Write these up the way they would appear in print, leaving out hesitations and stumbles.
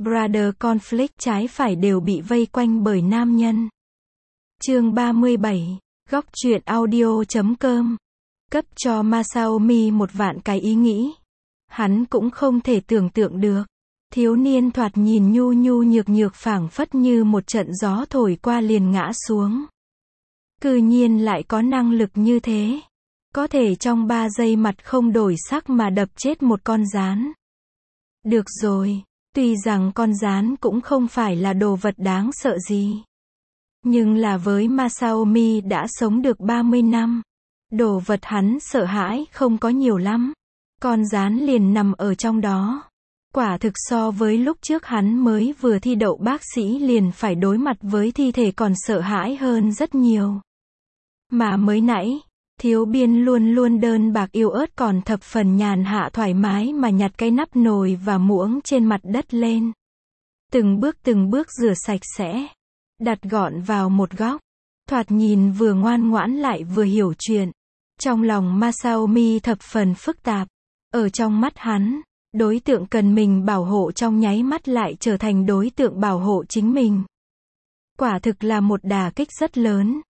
Brother conflict trái phải đều bị vây quanh bởi nam nhân. Chương 37, góc truyện audio.com. Cấp cho Masaomi 1.000.000 cái ý nghĩ. Hắn cũng không thể tưởng tượng được. Thiếu niên thoạt nhìn nhu nhu nhược nhược phảng phất như một trận gió thổi qua liền ngã xuống. Cư nhiên lại có năng lực như thế. Có thể trong 3 giây mặt không đổi sắc mà đập chết một con gián. Được rồi, tuy rằng con gián cũng không phải là đồ vật đáng sợ gì. Nhưng là với Masaomi đã sống được 30 năm. Đồ vật hắn sợ hãi không có nhiều lắm. Con gián liền nằm ở trong đó. Quả thực so với lúc trước hắn mới vừa thi đậu bác sĩ liền phải đối mặt với thi thể còn sợ hãi hơn rất nhiều. Mà mới nãy, Thiếu Biên luôn luôn đơn bạc yếu ớt còn thập phần nhàn hạ thoải mái mà nhặt cái nắp nồi và muỗng trên mặt đất lên. Từng bước rửa sạch sẽ. Đặt gọn vào một góc. Thoạt nhìn vừa ngoan ngoãn lại vừa hiểu chuyện. Trong lòng Masaomi thập phần phức tạp. Ở trong mắt hắn, đối tượng cần mình bảo hộ trong nháy mắt lại trở thành đối tượng bảo hộ chính mình. Quả thực là một đả kích rất lớn.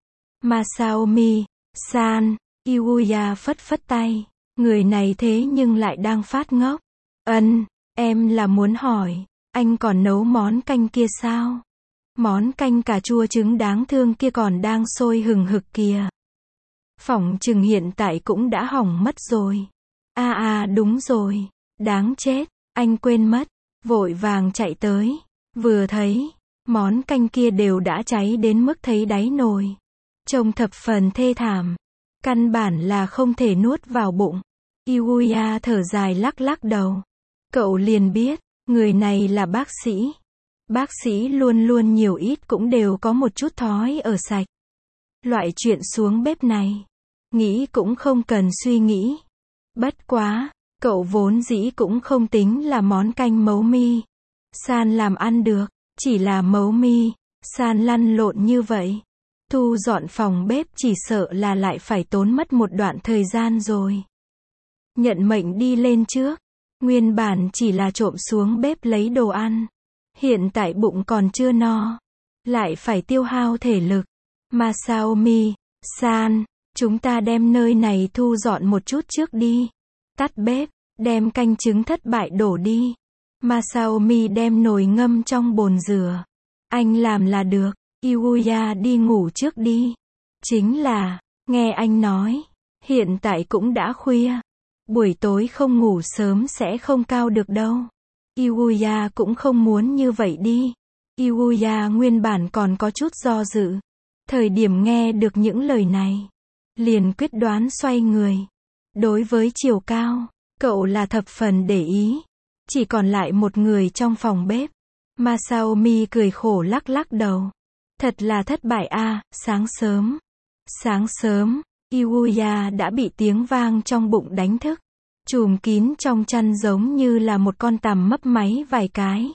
Masaomi-san, Yuya phất phất tay. Người này thế nhưng lại đang phát ngốc. Em là muốn hỏi, anh còn nấu món canh kia sao? Món canh cà chua trứng đáng thương kia còn đang sôi hừng hực kìa. Phỏng chừng hiện tại cũng đã hỏng mất rồi. Đúng rồi. Đáng chết, anh quên mất. Vội vàng chạy tới. Vừa thấy, món canh kia đều đã cháy đến mức thấy đáy nồi. Trông thập phần thê thảm. Căn bản là không thể nuốt vào bụng. Yuya thở dài lắc lắc đầu. Cậu liền biết, người này là bác sĩ. Bác sĩ luôn luôn nhiều ít cũng đều có một chút thói ở sạch. Loại chuyện xuống bếp này, nghĩ cũng không cần suy nghĩ. Bất quá, cậu vốn dĩ cũng không tính là món canh mấu mi san làm ăn được, chỉ là mấu mi san lăn lộn như vậy. Thu dọn phòng bếp chỉ sợ là lại phải tốn mất một đoạn thời gian rồi. Nhận mệnh đi lên trước, nguyên bản chỉ là trộm xuống bếp lấy đồ ăn. Hiện tại bụng còn chưa no, lại phải tiêu hao thể lực. Masaomi-san, chúng ta đem nơi này thu dọn một chút trước đi. Tắt bếp, đem canh trứng thất bại đổ đi. Masaomi đem nồi ngâm trong bồn rửa. Anh làm là được, Yuya đi ngủ trước đi. Chính là, nghe anh nói, hiện tại cũng đã khuya. Buổi tối không ngủ sớm sẽ không cao được đâu. Yuya cũng không muốn như vậy đi. Yuya nguyên bản còn có chút do dự. Thời điểm nghe được những lời này, liền quyết đoán xoay người. Đối với chiều cao, cậu là thập phần để ý. Chỉ còn lại một người trong phòng bếp. Masaomi cười khổ lắc lắc đầu. Thật là thất bại sáng sớm. Sáng sớm, Yuya đã bị tiếng vang trong bụng đánh thức. Trùm kín trong chăn giống như là một con tằm mấp máy vài cái.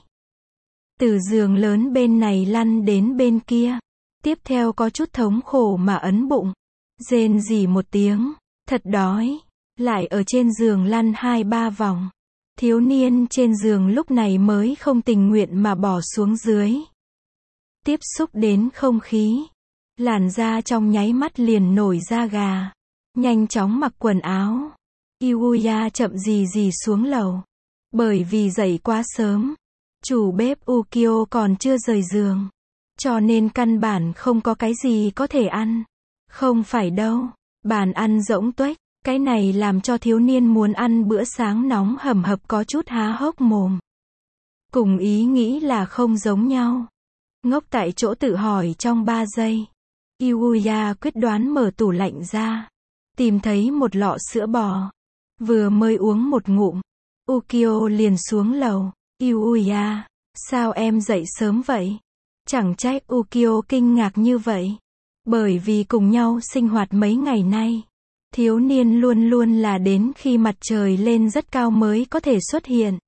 Từ giường lớn bên này lăn đến bên kia. Tiếp theo có chút thống khổ mà ấn bụng. Rên rỉ một tiếng. Thật đói. Lại ở trên giường lăn 2-3 vòng. Thiếu niên trên giường lúc này mới không tình nguyện mà bỏ xuống dưới. Tiếp xúc đến không khí. Làn da trong nháy mắt liền nổi da gà. Nhanh chóng mặc quần áo. Yuya chậm gì xuống lầu. Bởi vì dậy quá sớm. Chủ bếp Ukyo còn chưa rời giường. Cho nên căn bản không có cái gì có thể ăn. Không phải đâu. Bàn ăn rỗng tuếch. Cái này làm cho thiếu niên muốn ăn bữa sáng nóng hầm hập có chút há hốc mồm. Cùng ý nghĩ là không giống nhau. Ngốc tại chỗ tự hỏi trong 3 giây. Yuya quyết đoán mở tủ lạnh ra. Tìm thấy một lọ sữa bò. Vừa mới uống một ngụm. Ukyo liền xuống lầu. Yuya, sao em dậy sớm vậy? Chẳng trách Ukyo kinh ngạc như vậy. Bởi vì cùng nhau sinh hoạt mấy ngày nay. Thiếu niên luôn luôn là đến khi mặt trời lên rất cao mới có thể xuất hiện.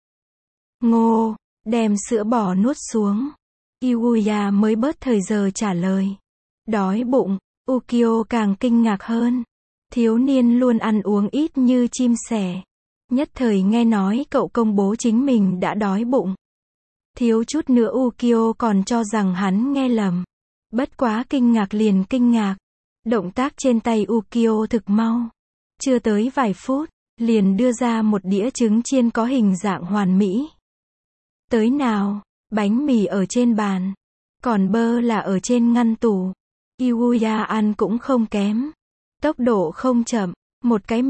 Ngô, đem sữa bò nuốt xuống. Yuya mới bớt thời giờ trả lời. Đói bụng, Ukyo càng kinh ngạc hơn. Thiếu niên luôn ăn uống ít như chim sẻ. Nhất thời nghe nói cậu công bố chính mình đã đói bụng. Thiếu chút nữa Ukyo còn cho rằng hắn nghe lầm. Bất quá kinh ngạc liền kinh ngạc. Động tác trên tay Ukyo thực mau. Chưa tới vài phút, liền đưa ra một đĩa trứng chiên có hình dạng hoàn mỹ. Tới nào, bánh mì ở trên bàn. Còn bơ là ở trên ngăn tủ. Iwuya ăn cũng không kém. Tốc độ không chậm, một cái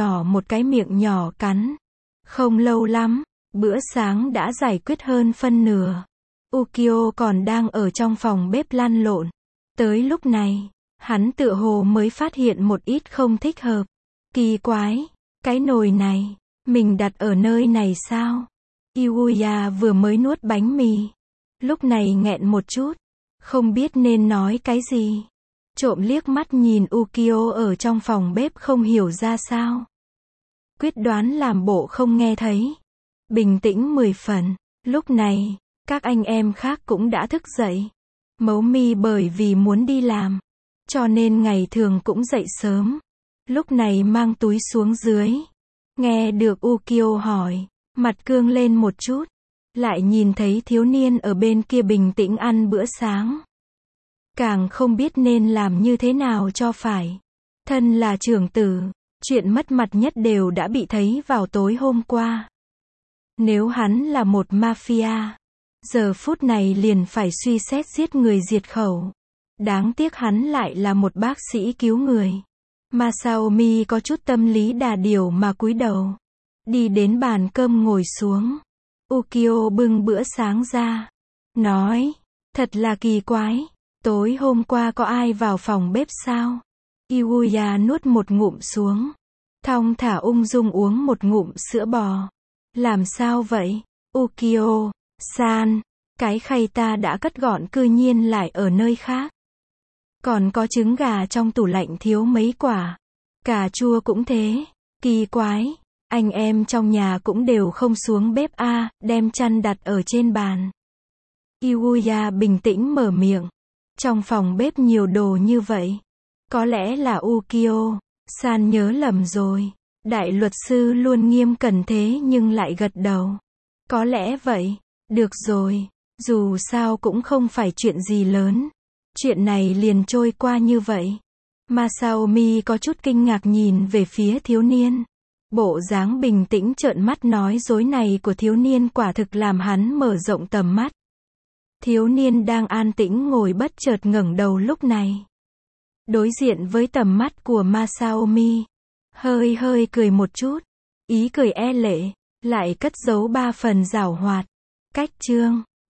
miệng nhỏ cắn. Không lâu lắm, bữa sáng đã giải quyết hơn phân nửa. Ukyo còn đang ở trong phòng bếp lăn lộn. Tới lúc này, hắn tựa hồ mới phát hiện một ít không thích hợp. Kỳ quái, cái nồi này, mình đặt ở nơi này sao? Iwuya vừa mới nuốt bánh mì. Lúc này nghẹn một chút, không biết nên nói cái gì. Trộm liếc mắt nhìn Ukyo ở trong phòng bếp không hiểu ra sao. Quyết đoán làm bộ không nghe thấy. Bình tĩnh 10 phần. Lúc này, các anh em khác cũng đã thức dậy. Mấu mi bởi vì muốn đi làm, cho nên ngày thường cũng dậy sớm. Lúc này mang túi xuống dưới. Nghe được Ukyo hỏi, mặt cương lên một chút. Lại nhìn thấy thiếu niên ở bên kia bình tĩnh ăn bữa sáng. Càng không biết nên làm như thế nào cho phải. Thân là trưởng tử, chuyện mất mặt nhất đều đã bị thấy vào tối hôm qua. Nếu hắn là một mafia, giờ phút này liền phải suy xét giết người diệt khẩu. Đáng tiếc hắn lại là một bác sĩ cứu người. Masaomi có chút tâm lý đà điểu mà cúi đầu. Đi đến bàn cơm ngồi xuống. Ukyo bưng bữa sáng ra. Nói, thật là kỳ quái. Tối hôm qua có ai vào phòng bếp sao? Iwuya nuốt một ngụm xuống. Thong thả ung dung uống một ngụm sữa bò. Làm sao vậy? Ukyo-san, cái khay ta đã cất gọn cư nhiên lại ở nơi khác. Còn có trứng gà trong tủ lạnh thiếu mấy quả. Cà chua cũng thế. Kỳ quái. Anh em trong nhà cũng đều không xuống bếp a, đem chăn đặt ở trên bàn. Iwuya bình tĩnh mở miệng. Trong phòng bếp nhiều đồ như vậy. Có lẽ là Ukyo-san nhớ lầm rồi. Đại luật sư luôn nghiêm cẩn thế nhưng lại gật đầu. Có lẽ vậy. Được rồi. Dù sao cũng không phải chuyện gì lớn. Chuyện này liền trôi qua như vậy. Masaomi có chút kinh ngạc nhìn về phía thiếu niên. Bộ dáng bình tĩnh trợn mắt nói dối này của thiếu niên quả thực làm hắn mở rộng tầm mắt. Thiếu niên đang an tĩnh ngồi bất chợt ngẩng đầu lúc này. Đối diện với tầm mắt của Masaomi. Hơi cười một chút. Ý cười e lệ. Lại cất giấu 3 phần giảo hoạt. Cách chương